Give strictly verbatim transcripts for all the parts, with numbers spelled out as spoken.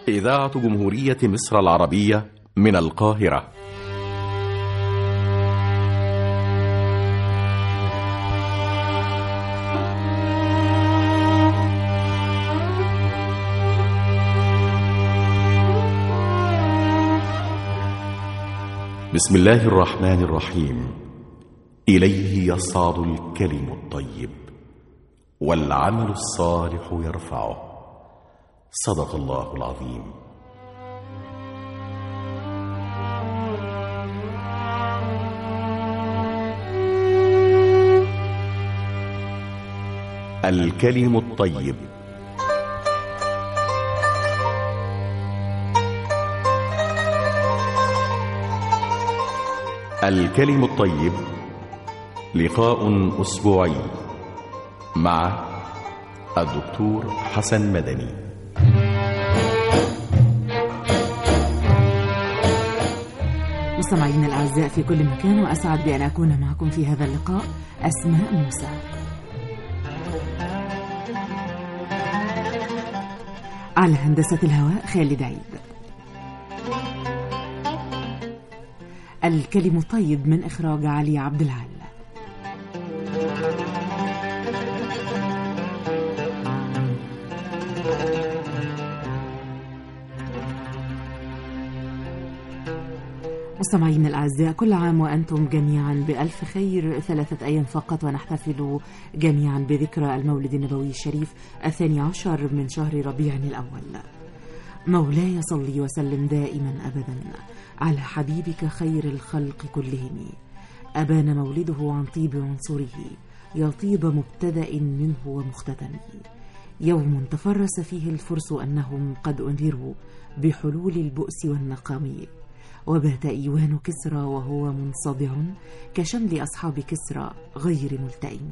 إذاعة جمهورية مصر العربية من القاهرة. بسم الله الرحمن الرحيم. إليه يصعد الكلم الطيب والعمل الصالح يرفعه. صدق الله العظيم. الكلم الطيب. الكلم الطيب لقاء أسبوعي مع الدكتور حسن مدني. مستمعينا الأعزاء في كل مكان، وأسعد بأن أكون معكم في هذا اللقاء. أسماء موسى. على هندسة الهواء خالد عيد. الكلم الطيب من إخراج علي عبد العال. مستمعينا الأعزاء، كل عام وأنتم جميعا بألف خير. ثلاثة أيام فقط ونحتفل جميعا بذكرى المولد النبوي الشريف الثاني عشر من شهر ربيع الأول. مولاي صلي وسلم دائما أبدا على حبيبك خير الخلق كلهم. أبان مولده عن طيب عنصره، يا طيب مبتدأ منه ومختتم. يوم تفرس فيه الفرس أنهم قد أنذروا بحلول البؤس والنقام. وبات إيوان كسرى وهو منصدع كشمل أصحاب كسرى غير ملتئم.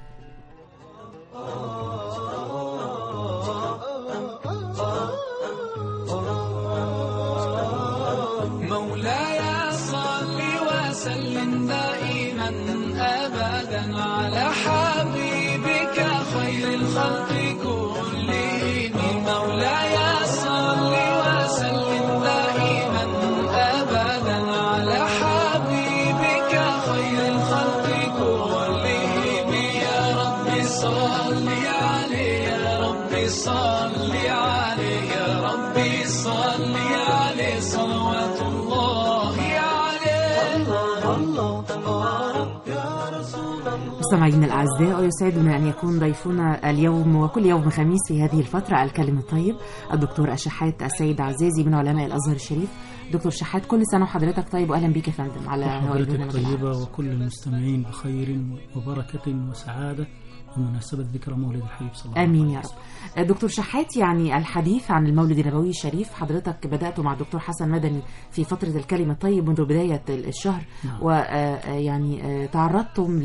مولاي صل وسلم دائما أبدا على حبيبك خير الخلق كلهم. مولاي صل وسلم دائما أبدا على حبيبك خير الخلق كلهم. يا رب صل عليه، يا رب صل عليه، يا رب صل عليه صلوات الله عليه. الله الله يا رسول الله. مستمعينا الأعزاء، ويسعدنا أن يكون ضيفنا اليوم وكل يوم خميس في هذه الفترة الكلم الطيب الدكتور الشحات السيد عزازي من علماء الأزهر الشريف. دكتور شحات، كل سنة وحضرتك طيب، وأهلا بك يا فندم على حضرتك طيبة وكل المستمعين بخير وبركة وسعادة بمناسبة ذكرى مولد الحبيب صلى الله عليه وسلم. آمين يا رب. دكتور شحات، يعني الحديث عن المولد النبوي الشريف حضرتك بدأته مع الدكتور حسن مدني في فترة الكلمة الطيب منذ بداية الشهر. نعم. ويعني تعرضتم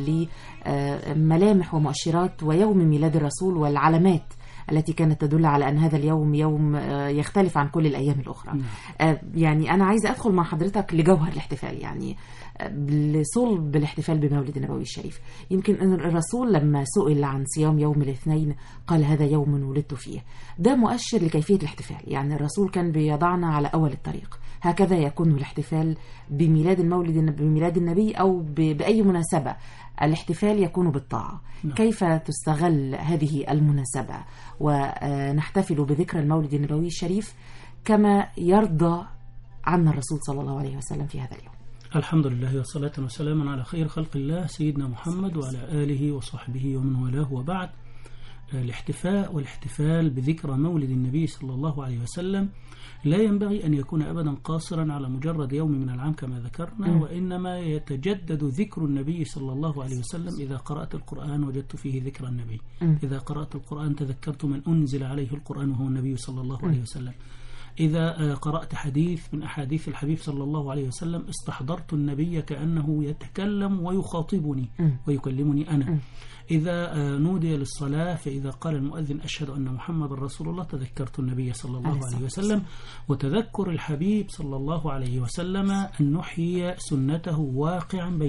لملامح ومؤشرات ويوم ميلاد الرسول والعلامات التي كانت تدل على أن هذا اليوم يوم يختلف عن كل الأيام الأخرى. نعم. يعني أنا عايزة أدخل مع حضرتك لجوهر الاحتفال، يعني لصلب الاحتفال بمولد النبوي الشريف. يمكن أن الرسول لما سئل عن صيام يوم الاثنين قال هذا يوم ولدت فيه. ده مؤشر لكيفية الاحتفال، يعني الرسول كان بيضعنا على أول الطريق. هكذا يكون الاحتفال بميلاد المولد بميلاد النبي أو بأي مناسبة، الاحتفال يكون بالطاعة. نعم. كيف تستغل هذه المناسبة ونحتفل بذكرى المولد النبوي الشريف كما يرضى عنا الرسول صلى الله عليه وسلم في هذا اليوم؟ الحمد لله والصلاة والسلام على خير خلق الله سيدنا محمد وعلى آله وصحبه ومن والاه، وبعد. الاحتفاء والاحتفال بذكرى مولد النبي صلى الله عليه وسلم لا ينبغي أن يكون أبدا قاصرا على مجرد يوم من العام كما ذكرنا، م. وإنما يتجدد ذكر النبي صلى الله عليه وسلم. إذا قرأت القرآن وجدت فيه ذكر النبي، م. إذا قرأت القرآن تذكرت من أنزل عليه القرآن وهو النبي صلى الله عليه وسلم. إذا قرأت حديث من أحاديث الحبيب صلى الله عليه وسلم استحضرت النبي كأنه يتكلم ويخاطبني ويكلمني أنا. إذا نودي للصلاة فإذا قال المؤذن أشهد أن محمد رسول الله تذكرت النبي صلى الله عليه وسلم. وتذكر الحبيب صلى الله عليه وسلم أن نحيي سنته واقعا بيننا،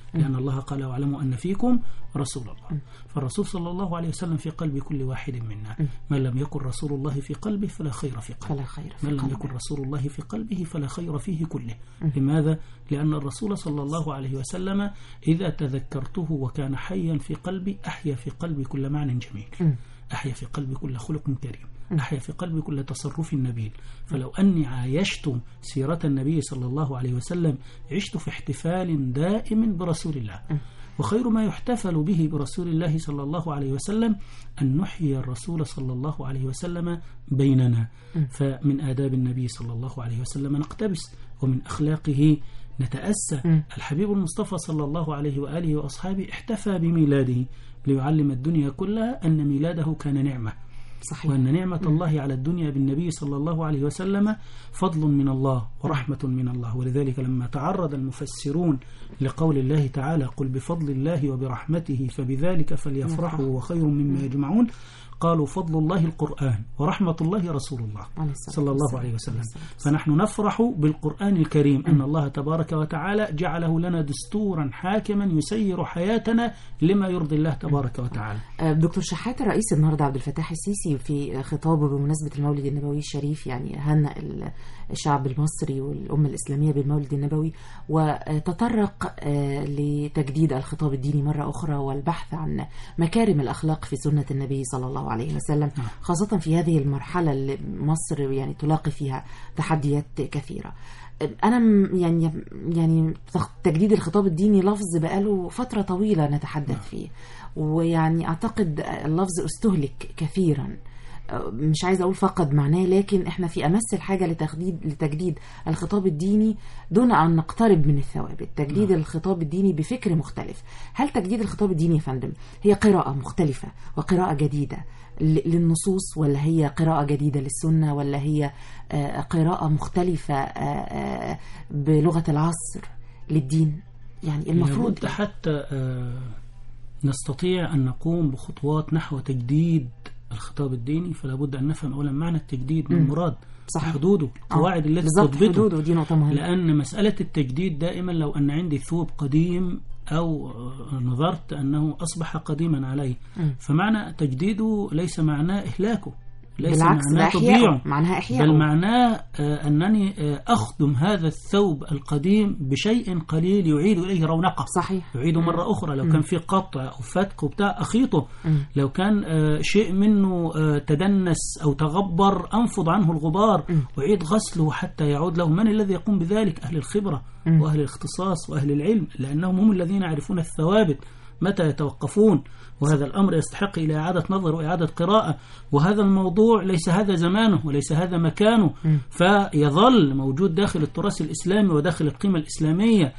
لأن الله قال واعلموا أن فيكم رسول الله. فالرسول صلى الله عليه وسلم في قلب كل واحد منا. من لم يكن رسول الله في قلبه فلا خير في قلبه، فلا خير في من لم قلبه. يكن رسول الله في قلبه فلا خير فيه كله. لماذا؟ لأن الرسول صلى الله عليه وسلم إذا تذكرته وكان حيا في قلبي أحيا في قلبي كل معنى جميل، أحيا في قلبي كل خلق كريم، أحيا في قلبي كل تصرف نبيل. فلو أني عايشت سيرة النبي صلى الله عليه وسلم عشت في احتفال دائم برسول الله. وخير ما يحتفل به برسول الله صلى الله عليه وسلم أن نحيي الرسول صلى الله عليه وسلم بيننا. فمن آداب النبي صلى الله عليه وسلم نقتبس، ومن أخلاقه نتأسى. الحبيب المصطفى صلى الله عليه وآله وأصحابه احتفى بميلاده ليعلم الدنيا كلها أن ميلاده كان نعمة، صحيح. وأن نعمة الله على الدنيا بالنبي صلى الله عليه وسلم فضل من الله ورحمة من الله. ولذلك لما تعرض المفسرون لقول الله تعالى قل بفضل الله وبرحمته فبذلك فليفرحوا وخير مما يجمعون، قالوا فضل الله القرآن ورحمة الله رسول الله صلى الله عليه وسلم. فنحن نفرح بالقرآن الكريم أن الله تبارك وتعالى جعله لنا دستورا حاكما يسير حياتنا لما يرضي الله تبارك وتعالى. دكتور شحات، الرئيس النهارده عبد الفتاح السيسي في خطابه بمناسبة المولد النبوي الشريف يعني هنأ الشعب المصري والأمة الإسلامية بالمولد النبوي، وتطرق لتجديد الخطاب الديني مرة أخرى والبحث عن مكارم الأخلاق في سنة النبي صلى الله عليه وسلم، خاصة في هذه المرحلة اللي مصر يعني تلاقي فيها تحديات كثيرة. أنا يعني يعني تجديد الخطاب الديني لفظ بقاله فترة طويلة نتحدث فيه، ويعني أعتقد اللفظ استهلك كثيرا، مش عايزة أقول فقد معناه، لكن إحنا في أمس الحاجة لتجديد لتجديد الخطاب الديني دون أن نقترب من الثوابت. تجديد الخطاب الديني بفكر مختلف. هل تجديد الخطاب الديني يا فندم هي قراءة مختلفة وقراءة جديدة للنصوص، ولا هي قراءة جديدة للسنة، ولا هي قراءة مختلفة بلغة العصر للدين؟ يعني المفروض حتى نستطيع أن نقوم بخطوات نحو تجديد الخطاب الديني فلا بد أن نفهم أولا معنى التجديد من المراد، حدوده، القواعد التي تضبطه. دي نقطة مهمة. لأن مسألة التجديد دائما لو أن عندي ثوب قديم أو نظرت أنه أصبح قديما علي، م. فمعنى تجديده ليس معناه إهلاكه، ليس معناه تضييعه، معناها إحياء، بل معناه أنني أخدم هذا الثوب القديم بشيء قليل يعيد إليه رونقه. صحيح. يعيده مرة أخرى. لو م. كان في قطع أو فتق وبتاع أخيطه. م. لو كان شيء منه تدنس أو تغبر أنفض عنه الغبار م. وعيد غسله حتى يعود له. من الذي يقوم بذلك؟ أهل الخبرة م. وأهل الاختصاص وأهل العلم، لأنهم هم الذين يعرفون الثوابت متى يتوقفون، وهذا الأمر يستحق إلى إعادة نظر وإعادة قراءة. وهذا الموضوع ليس هذا زمانه وليس هذا مكانه، فيظل موجود داخل التراث الإسلامي وداخل القيمة الإسلامية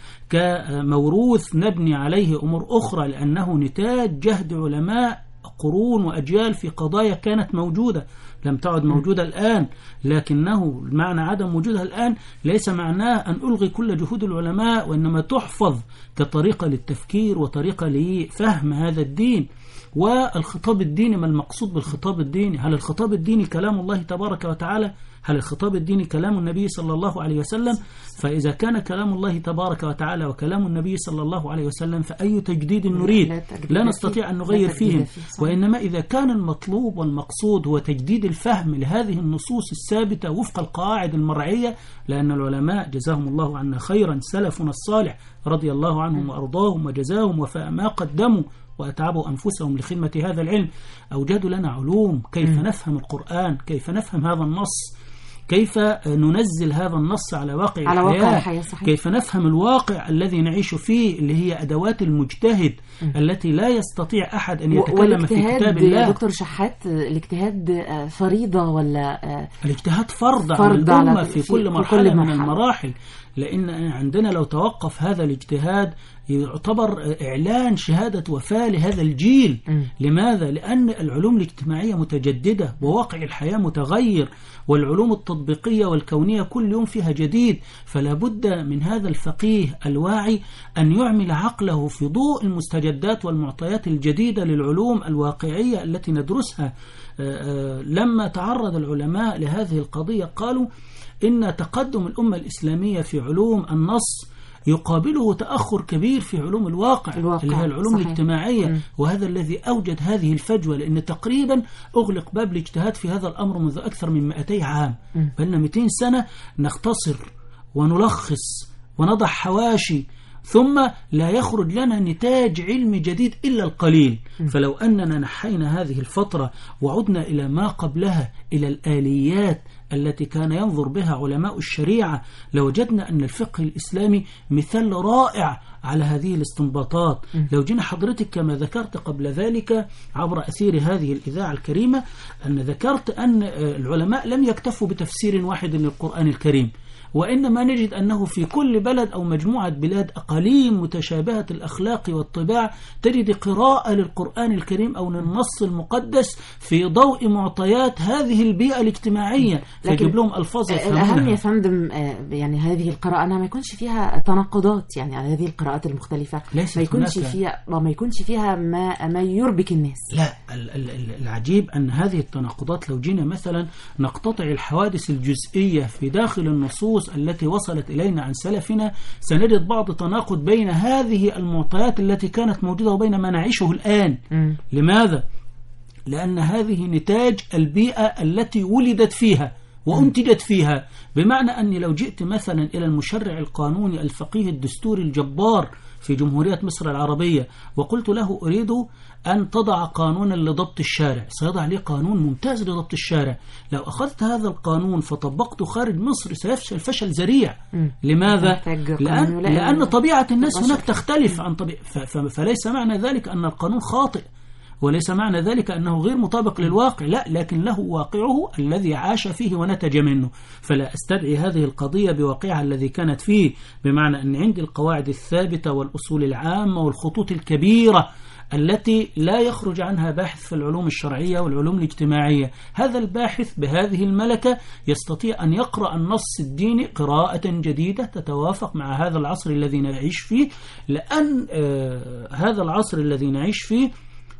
كموروث نبني عليه أمور أخرى، لأنه نتاج جهد علماء قرون وأجيال في قضايا كانت موجودة لم تعد موجودة الآن. لكنه معنى عدم وجودها الآن ليس معناه أن ألغي كل جهود العلماء، وإنما تحفظ كطريقة للتفكير وطريقة لفهم هذا الدين. والخطاب الديني، ما المقصود بالخطاب الديني؟ هل الخطاب الديني كلام الله تبارك وتعالى؟ هل الخطاب الديني كلام النبي صلى الله عليه وسلم؟ فإذا كان كلام الله تبارك وتعالى وكلام النبي صلى الله عليه وسلم فأي تجديد نريد؟ لا نستطيع أن نغير فيهم. وإنما إذا كان المطلوب والمقصود هو تجديد الفهم لهذه النصوص الثابتة وفق القواعد المرعية، لأن العلماء جزاهم الله عنا خيرا سلفنا الصالح رضي الله عنهم وأرضاهم وجزاهم وفاء ما قدموا وأتعبوا أنفسهم لخدمة هذا العلم، أوجدوا لنا علوم كيف نفهم القرآن، كيف نفهم هذا النص، كيف ننزل هذا النص على واقع على الحياة, واقع الحياة كيف نفهم الواقع الذي نعيش فيه اللي هي أدوات المجتهد م. التي لا يستطيع أحد أن يتكلم في كتاب الله. دكتور شحات، الاجتهاد فريضة ولا الاجتهاد فرض, فرض على الأمة في, في كل مرحلة, كل مرحلة من المراحل؟ لأن عندنا لو توقف هذا الاجتهاد يعتبر إعلان شهادة وفاة لهذا الجيل. م. لماذا؟ لأن العلوم الاجتماعية متجددة وواقع الحياة متغير، والعلوم التطبيقية والكونية كل يوم فيها جديد. فلا بد من هذا الفقيه الواعي أن يعمل عقله في ضوء المستجدات والمعطيات الجديدة للعلوم الواقعية التي ندرسها. لما تعرض العلماء لهذه القضية قالوا إن تقدم الأمة الإسلامية في علوم النص يقابله تأخر كبير في علوم الواقع, الواقع. اللي هي العلوم صحيح. الاجتماعية. م. وهذا الذي أوجد هذه الفجوة، لأن تقريبا أغلق باب الاجتهاد في هذا الأمر منذ أكثر من مئتي عام. بلنا مئتين سنة نختصر ونلخص ونضع حواشي، ثم لا يخرج لنا نتاج علمي جديد إلا القليل. فلو أننا نحينا هذه الفترة وعدنا إلى ما قبلها، إلى الآليات التي كان ينظر بها علماء الشريعة، لوجدنا أن الفقه الإسلامي مثال رائع على هذه الاستنباطات. لو جينا حضرتك كما ذكرت قبل ذلك عبر أثير هذه الإذاعة الكريمة، أن ذكرت أن العلماء لم يكتفوا بتفسير واحد للقرآن الكريم، وإنما نجد أنه في كل بلد أو مجموعة بلاد أقاليم متشابهة الأخلاق والطباع تجد قراءة للقرآن الكريم أو للنص المقدس في ضوء معطيات هذه البيئة الاجتماعية، فيجيب لهم ألفاظ يفهمونها. الأهم يا فندم يعني هذه القراءة أنها ما يكونش فيها تناقضات، يعني على هذه القراءات المختلفة ما يكونش فيها ما يكونش فيها ما ما يربك الناس. لا، العجيب أن هذه التناقضات لو جينا مثلا نقتطع الحوادث الجزئية في داخل النصوص التي وصلت إلينا عن سلفنا، سنجد بعض تناقض بين هذه المعطيات التي كانت موجودة وبين ما نعيشه الآن. م. لماذا؟ لأن هذه نتاج البيئة التي ولدت فيها وأنتجت فيها. بمعنى أني لو جئت مثلا إلى المشرع القانوني الفقيه الدستوري الجبار في جمهورية مصر العربية وقلت له أريد أن تضع قانونا لضبط الشارع، سيضع لي قانون ممتاز لضبط الشارع. لو أخذت هذا القانون فطبقته خارج مصر سيفشل فشل ذريع. لماذا؟ لأن, لأن طبيعة الناس هناك تختلف عن طبيعة، فليس معنى ذلك أن القانون خاطئ، وليس معنى ذلك أنه غير مطابق للواقع، لا، لكن له واقعه الذي عاش فيه ونتج منه. فلا أستدعي هذه القضية بواقعها الذي كانت فيه، بمعنى أن عندي القواعد الثابتة والأصول العامة والخطوط الكبيرة التي لا يخرج عنها باحث في العلوم الشرعية والعلوم الاجتماعية. هذا الباحث بهذه الملكة يستطيع أن يقرأ النص الديني قراءة جديدة تتوافق مع هذا العصر الذي نعيش فيه، لأن آه هذا العصر الذي نعيش فيه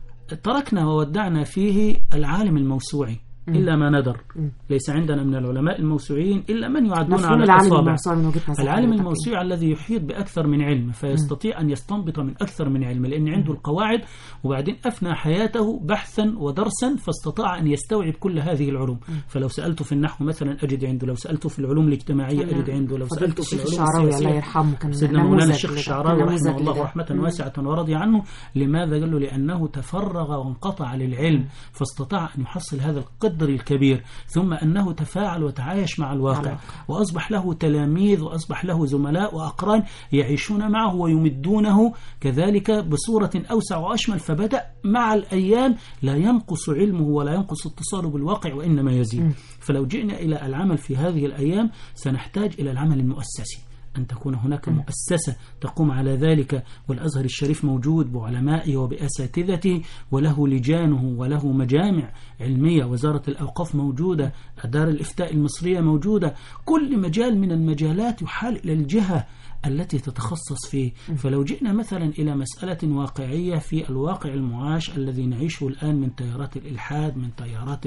تركنا وودعنا فيه العالم الموسوعي إلا ما ندر. ليس عندنا من العلماء الموسوعيين إلا من يعدون على الأصابع. العالم الموسوعي الذي يحيط بأكثر من علم فيستطيع أن يستنبط من أكثر من علم، لأن عنده القواعد، وبعدين أفنى حياته بحثا ودرسا فاستطاع أن يستوعب كل هذه العلوم. فلو سألته في النحو مثلا أجد عنده، لو سألته في العلوم الاجتماعية أجد عنده، لو سألته في العلوم السياسية سيدنا مولانا الشيخ الشعراوي رحمه الله رحمة واسعة ورضي عنه. لماذا؟ قال له لأنه تفرغ وانقطع للعلم فاستطاع أن يحصل هذا القدر الكبير، ثم أنه تفاعل وتعايش مع الواقع وأصبح له تلاميذ وأصبح له زملاء وأقران يعيشون معه ويمدونه كذلك بصورة أوسع وأشمل. فبدأ مع الأيام لا ينقص علمه ولا ينقص اتصاله بالواقع وإنما يزيد. فلو جئنا إلى العمل في هذه الأيام سنحتاج إلى العمل المؤسسي، أن تكون هناك مؤسسة تقوم على ذلك، والأزهر الشريف موجود بعلمائه وبأساتذته وله لجانه وله مجامع علمية، وزارة الأوقاف موجودة، دار الإفتاء المصرية موجودة، كل مجال من المجالات يحال إلى الجهة التي تتخصص فيه. فلو جئنا مثلا إلى مسألة واقعية في الواقع المعاش الذي نعيشه الآن من تيارات الإلحاد، من تيارات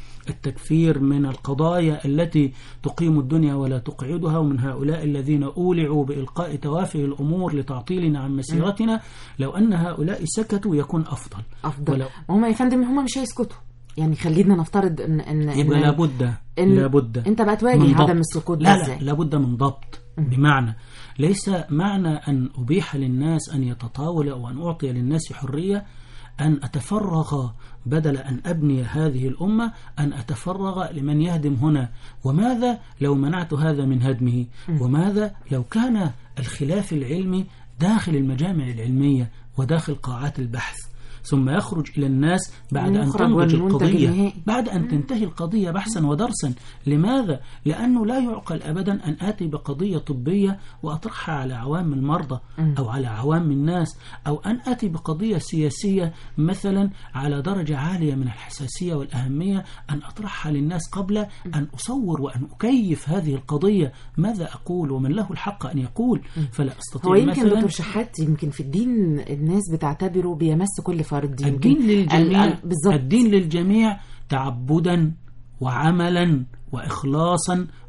التكفير، من القضايا التي تقيم الدنيا ولا تقعدها، ومن هؤلاء الذين أولعوا بإلقاء توافه الأمور لتعطيلنا عن مسيرتنا، لو أن هؤلاء سكتوا يكون أفضل. أفضل هم يا فندم هم مش هيسكتوا، يعني خلينا نفترض ان ان يبقى لابد لابد انت بقى تواجه عدم السكوت ده ازاي؟ لا لا لابد من ضبط. بمعنى ليس معنى أن أبيح للناس أن يتطاولوا أو أن أعطي للناس حرية أن أتفرغ بدل أن أبني هذه الأمة أن أتفرغ لمن يهدم هنا. وماذا لو منعت هذا من هدمه؟ وماذا لو كان الخلاف العلمي داخل المجامع العلمية وداخل قاعات البحث، ثم يخرج إلى الناس بعد أن تنتج القضية، بعد أن تنتهي القضية بحثا ودرسا. لماذا؟ لأنه لا يعقل أبدا أن آتي بقضية طبية وأطرحها على عوام المرضى أو على عوام الناس، أو أن آتي بقضية سياسية مثلا على درجة عالية من الحساسية والأهمية أن أطرحها للناس قبل أن أصور وأن أكيف هذه القضية. ماذا أقول ومن له الحق أن يقول؟ فلا أستطيع. هو يمكن دكتور شحات يمكن في الدين الناس بتعتبره بيمس كل فرد. الدين, الدين للجميع، الدين للجميع تعبدا وعملا وإخلاصا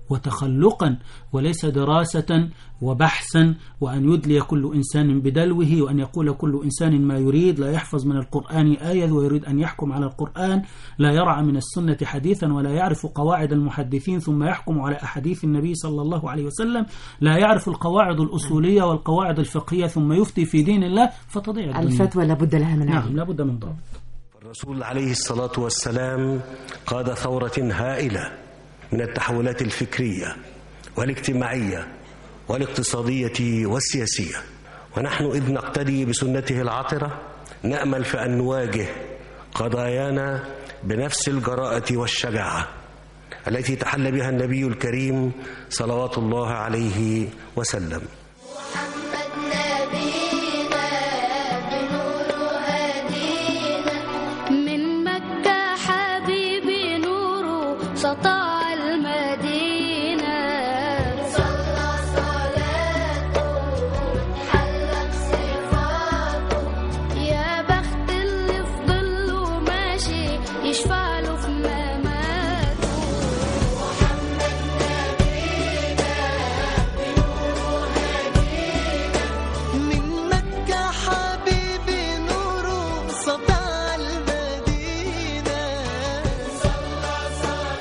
وتخلقا، وليس دراسة وبحثا، وأن يدلي كل إنسان بدلوه، وأن يقول كل إنسان ما يريد، لا يحفظ من القرآن آية ويريد أن يحكم على القرآن، لا يرعى من السنة حديثا ولا يعرف قواعد المحدثين ثم يحكم على أحاديث النبي صلى الله عليه وسلم، لا يعرف القواعد الأصولية والقواعد الفقهية ثم يفتي في دين الله، فتضيع الدنيا. الفتوى لابد لها من نعم لابد من ضابط. الرسول عليه الصلاة والسلام قاد ثورة هائلة من التحولات الفكرية والاجتماعية والاقتصادية والسياسية، ونحن إذ نقتدي بسنته العطرة نأمل في أن نواجه قضايانا بنفس الجراءة والشجاعة التي تحلى بها النبي الكريم صلوات الله عليه وسلم. سطع المدينة صلى صلاته حلق صفاته، يا بخت اللي في ظله ماشي يشفع له في مماته. محمد نبينا بنوره هدينا، من مكة حبيبي نوره سطع المدينة صلى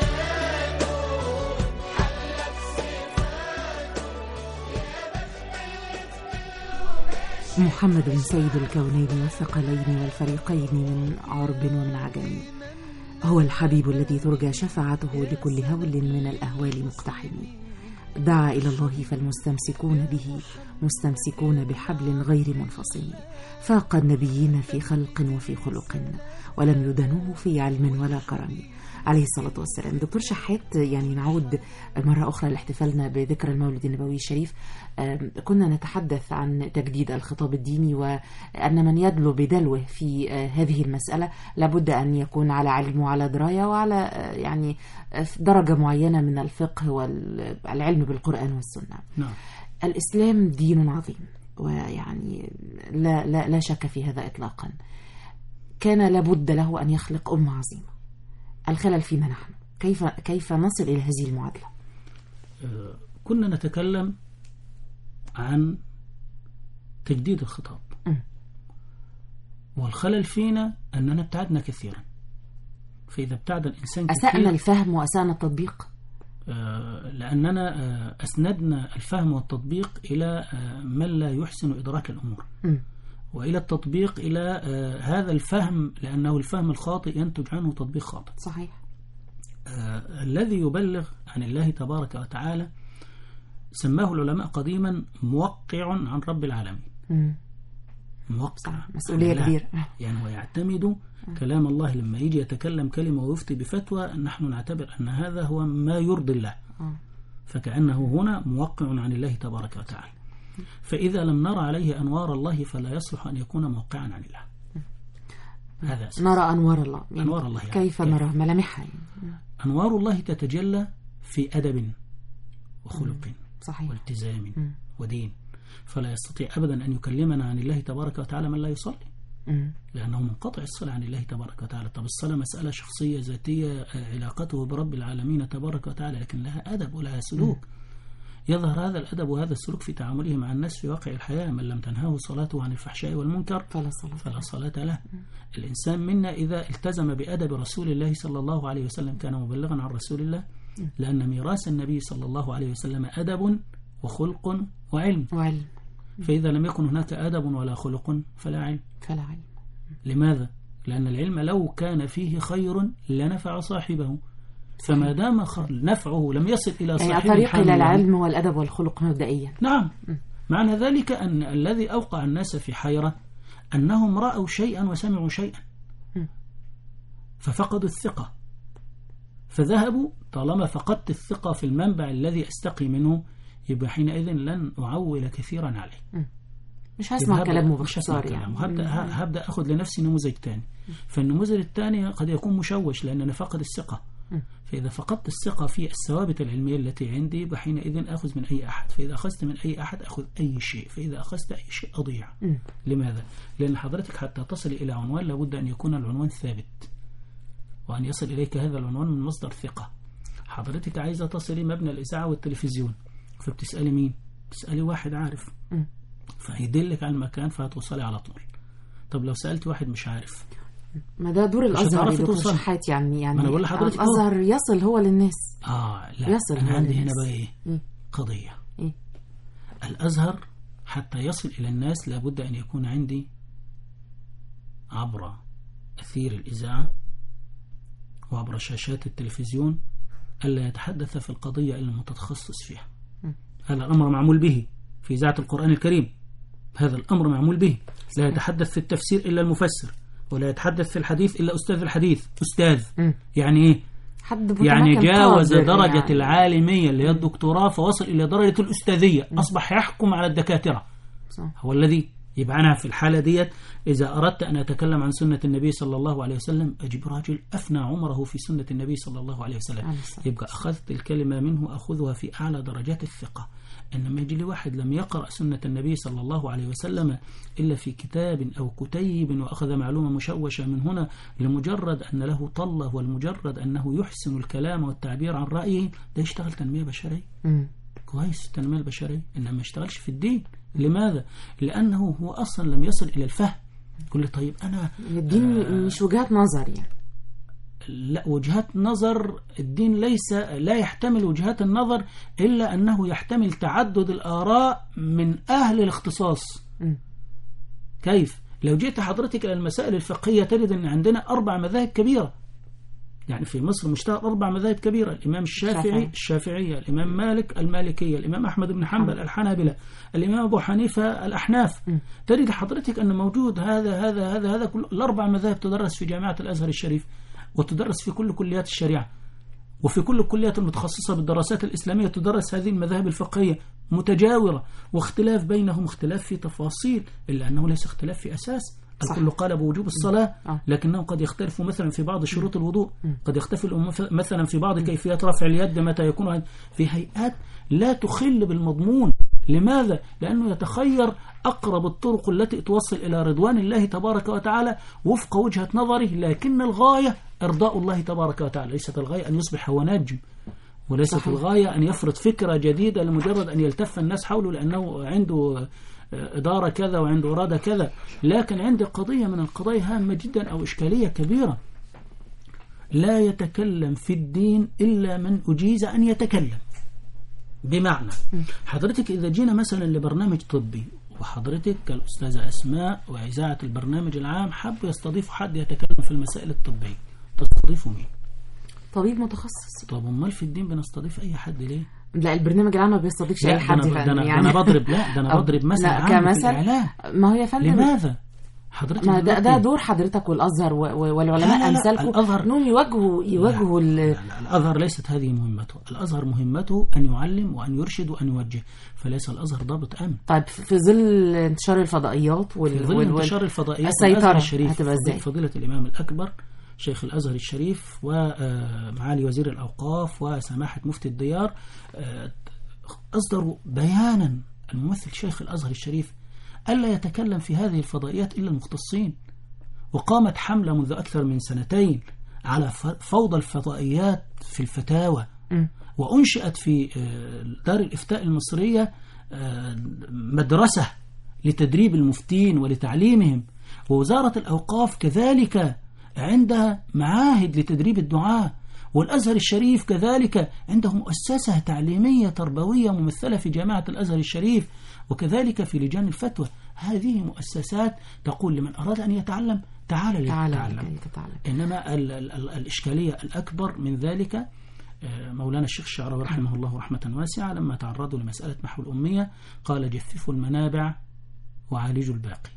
محمد سيد الكونين والثقلين والفريقين من عرب ومن عجم، هو الحبيب الذي ترجى شفاعته لكل هول من الأهوال مقتحم. دعا إلى الله فالمستمسكون به مستمسكون بحبل غير منفصل، فاق النبيين في خلق وفي خلق ولم يدنوه في علم ولا كرم عليه الصلاة والسلام. دكتور شحات، يعني نعود مرة أخرى لاحتفالنا بذكرى المولد النبوي الشريف. كنا نتحدث عن تجديد الخطاب الديني، وأن من يدلو بدلوه في هذه المسألة لابد أن يكون على علم وعلى دراية وعلى يعني درجة معينة من الفقه والعلم بالقرآن والسنة. نعم. الإسلام دين عظيم، ويعني لا, لا, لا شك في هذا إطلاقا. كان لابد له أن يخلق أمة عظيمة. الخلل فينا نحن، كيف كيف نصل إلى هذه المعادلة؟ كنا نتكلم عن تجديد الخطاب، م. والخلل فينا أننا ابتعدنا كثيرا. فإذا ابتعد الإنسان كثيرا أسأنا الفهم وأسأنا التطبيق، لأننا أسندنا الفهم والتطبيق إلى من لا يحسن إدراك الأمور، م. وإلى التطبيق إلى آه هذا الفهم، لأنه الفهم الخاطئ ينتج عنه تطبيق خاطئ. صحيح. آه الذي يبلغ عن الله تبارك وتعالى سماه العلماء قديما موقع عن رب العالمين. م. موقع، مسؤولية كبيرة. يعني ويعتمد كلام الله لما يجي يتكلم كلمة ويفتي بفتوى، نحن نعتبر أن هذا هو ما يرضي الله، م. فكأنه هنا موقع عن الله تبارك وتعالى. فإذا لم نرى عليه أنوار الله فلا يصلح أن يكون موقعا عن الله. هذا أساس. نرى أنوار الله، يعني أنوار الله يعني. كيف نرى ملامحها؟ أنوار الله تتجلى في أدب وخلق صحيح. والتزام م. ودين، فلا يستطيع أبدا أن يكلمنا عن الله تبارك وتعالى من لا يصلي، م. لأنه منقطع الصلاة عن الله تبارك وتعالى. طب الصلاة مسألة شخصية ذاتية، علاقته برب العالمين تبارك وتعالى، لكن لها أدب ولها سلوك. م. يظهر هذا الأدب وهذا السلوك في تعامله مع الناس في واقع الحياة. من لم تنهه صلاته عن الفحشاء والمنكر فلا صلاة, فلا صلاة له. الإنسان منا إذا التزم بأدب رسول الله صلى الله عليه وسلم كان مبلغا عن رسول الله، لأن ميراث النبي صلى الله عليه وسلم أدب وخلق وعلم. وعلم. فإذا لم يكن هناك أدب ولا خلق فلا علم. فلا علم. لماذا؟ لأن العلم لو كان فيه خير لنفع صاحبه، فما دام نفعه لم يصل إلى صاحبه. يعني الطريق إلى العلم والأدب والخلق مبدئيا. نعم. معنى ذلك أن الذي أوقع الناس في حيرة أنهم رأوا شيئا وسمعوا شيئا ففقدوا الثقة، فذهبوا. طالما فقدت الثقة في المنبع الذي أستقي منه يبقى حينئذ لن أعول كثيرا عليه، مش هسمع كلامه باختصار. يعني هبدأ, هبدأ أخذ لنفسي نموذج تاني، فالنموذج الثاني قد يكون مشوش لأن أنا فقد الثقة. فإذا فقدت الثقة في الثوابت العلمية التي عندي بحينئذ أخذ من أي أحد، فإذا أخذت من أي أحد أخذ أي شيء، فإذا أخذت أي شيء أضيع. م. لماذا؟ لأن حضرتك حتى تصل إلى عنوان لابد أن يكون العنوان ثابت، وأن يصل إليك هذا العنوان من مصدر ثقة. حضرتك عايزة تصلي مبنى الإذاعة والتلفزيون، فبتسألي مين؟ بتسألي واحد عارف م. فهيدلك على المكان فهتوصلي على طول. طب لو سألت واحد مش عارف، ما ده دور الازهر يا دكتور توصل. شحات، يعني يعني ما أنا بقول لحضرتك الازهر يصل هو للناس. اه لا يصل انا هو عندي هنا للناس. بقى ايه م. قضية. إيه؟ الازهر حتى يصل الى الناس لابد ان يكون عندي عبر اثير الاذاعة وعبر شاشات التلفزيون الا يتحدث في القضية الا المتخصص فيها. م. هذا الامر معمول به في اذاعة القرآن الكريم، هذا الامر معمول به. لا يتحدث في التفسير الا المفسر، ولا يتحدث في الحديث الا استاذ الحديث. استاذ م. يعني ايه؟ حد يعني متمكن جاوز قادر درجة يعني. العالمية اللي هي الدكتوراه فوصل إلى درجة الأستاذية، أصبح يحكم على الدكاترة. صح. هو الذي يبقى أنا في الحالة ديت إذا أردت أن أتكلم عن سنة النبي صلى الله عليه وسلم أجيب راجل أفنى عمره في سنة النبي صلى الله عليه وسلم، يبقى أخذت الكلمة منه أخذها في أعلى درجات الثقة. إنما يجي لي واحد لم يقرأ سنة النبي صلى الله عليه وسلم إلا في كتاب أو كتيب وأخذ معلومة مشوشة من هنا لمجرد أن له طلة ولمجرد أنه يحسن الكلام والتعبير عن رأيه، ده يشتغل تنمية بشرية. م. كويس التنمية البشرية، إنما ما يشتغلش في الدين. لماذا؟ لأنه هو أصلا لم يصل إلى الفهم. يقول لي طيب أنا الدين آه مش وجهات نظر يعني. لا، وجهات نظر الدين ليس لا يحتمل وجهات النظر إلا أنه يحتمل تعدد الآراء من أهل الاختصاص. م. كيف؟ لو جيت حضرتك إلى المسائل الفقهية تجد أن عندنا أربع مذاهب كبيرة. يعني في مصر مشتهر أربع مذاهب كبيرة: الإمام الشافعي الشافعية، الإمام مالك المالكية، الإمام أحمد بن حنبل الحنابلة، الإمام أبو حنيفة الأحناف. م. تجد حضرتك أن موجود هذا هذا هذا هذا كل الأربع مذاهب تدرس في جامعة الأزهر الشريف، وتدرس في كل كليات الشريعة، وفي كل الكليات المتخصصة بالدراسات الإسلامية تدرس هذه المذاهب الفقهية متجاورة، واختلاف بينهم اختلاف في تفاصيل، إلا أنه ليس اختلاف في أساس. الكل قال بوجوب الصلاة، لكنهم قد يختلفوا مثلا في بعض شروط الوضوء، قد يختلفوا مثلا في بعض كيفيات رفع اليد متى يكون، في هيئات لا تخل بالمضمون. لماذا؟ لأنه يتخير أقرب الطرق التي توصل إلى رضوان الله تبارك وتعالى وفق وجهة نظره، لكن الغاية إرضاء الله تبارك وتعالى. ليست الغاية أن يصبح هو نجم، وليست صحيح. الغاية أن يفرض فكرة جديدة لمجرد أن يلتف الناس حوله لأنه عنده إدارة كذا وعنده إرادة كذا. لكن عندي قضية من القضايا هامة جدا أو إشكالية كبيرة: لا يتكلم في الدين إلا من أجيز أن يتكلم. بمعنى حضرتك إذا جينا مثلا لبرنامج طبي، وحضرتك كالأستاذة أسماء وإذاعة البرنامج العام حبوا يستضيفوا حد يتكلم في المسائل الطبية، تستضيفوا مين؟ طبيب متخصص. طب أمال في الدين بنستضيف أي حد ليه؟ لا، البرنامج العام ما بيستضيفش أي حد. ده أنا, يعني أنا بضرب لا ده أنا بضرب مثلا عام في الإعلام. ما هو يا فندم لماذا؟ حضرتك ما ده, ده دور حضرتك والأزهر والعلماء أمثالكم إنهم يواجهوا يواجهوا لا, لا, لا الأزهر ليست هذه مهمته. الأزهر مهمته أن يعلم وأن يرشد وأن يوجه، فليس الأزهر ضابط أمن. طيب في ظل انتشار الفضائيات وال... في ظل وال... انتشار الفضائيات السيطرة الشريف هتبقى ازاي؟ فضيلة الإمام الأكبر شيخ الأزهر الشريف ومعالي وزير الأوقاف وسماحة مفتي الديار أصدروا بيانا الممثل شيخ الأزهر الشريف ألا يتكلم في هذه الفضائيات إلا المختصين، وقامت حملة منذ أكثر من سنتين على فوضى الفضائيات في الفتاوى، وأنشئت في دار الإفتاء المصرية مدرسة لتدريب المفتين ولتعليمهم، ووزارة الأوقاف كذلك عندها معاهد لتدريب الدعاة، والأزهر الشريف كذلك عنده مؤسسة تعليمية تربوية ممثلة في جامعة الأزهر الشريف، وكذلك في لجان الفتوى. هذه مؤسسات تقول لمن أراد أن يتعلم تعال لتتعلم. إنما ال ال ال الإشكالية الأكبر من ذلك مولانا الشيخ الشعراوي رحمه الله رحمة واسعة لما تعرضوا لمسألة محو الأمية قال: جففوا المنابع وعالجوا الباقي.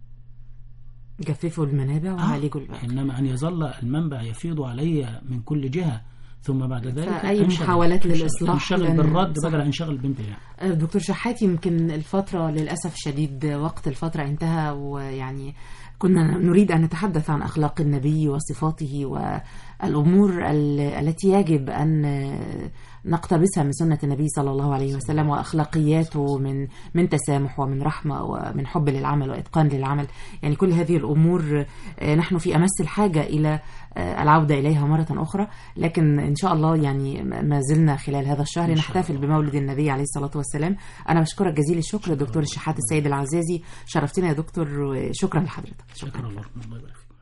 جففوا المنابع وعالجوا الباقي. إنما أن يظل المنبع يفيض علي من كل جهة ثم بعد ذلك أي محاولات للإصلاح انشغل بالرد بدل أن انشغل بالانبياء. دكتور شحات، يمكن الفترة للأسف الشديد وقت الفترة انتهى، ويعني كنا نريد أن نتحدث عن أخلاق النبي وصفاته والأمور التي يجب أن نقتبسها من سنة النبي صلى الله عليه وسلم وأخلاقياته من من تسامح ومن رحمة ومن حب للعمل وإتقان للعمل. يعني كل هذه الأمور نحن في أمس الحاجة إلى العودة إليها مرة أخرى، لكن إن شاء الله يعني ما زلنا خلال هذا الشهر نحتفل بمولد النبي عليه الصلاة والسلام. أنا بشكرك جزيل الشكر دكتور الشحات السيد العزازي، شرفتنا يا دكتور، شكرا لحضرتك. شكرا الله الله يبارك فيك.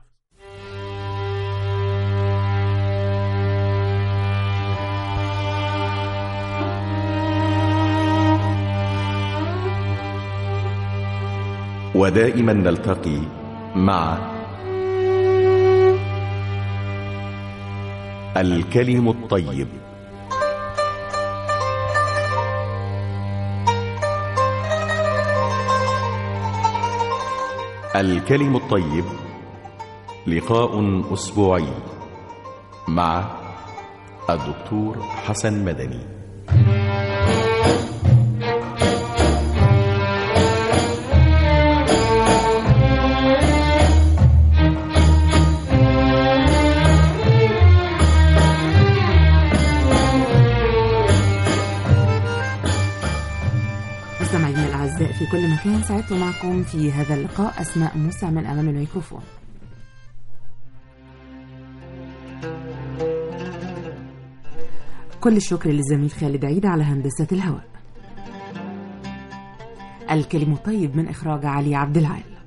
ودائما نلتقي مع الكلم الطيب. الكلم الطيب لقاء أسبوعي مع الدكتور حسن مدني. مستمعينا الأعزاء في كل مكان، سعدت معكم في هذا اللقاء أسماء موسى من أمام الميكروفون. كل الشكر للزميل خالد عيد على هندسة الهواء. الكلم الطيب من إخراج علي عبد العال.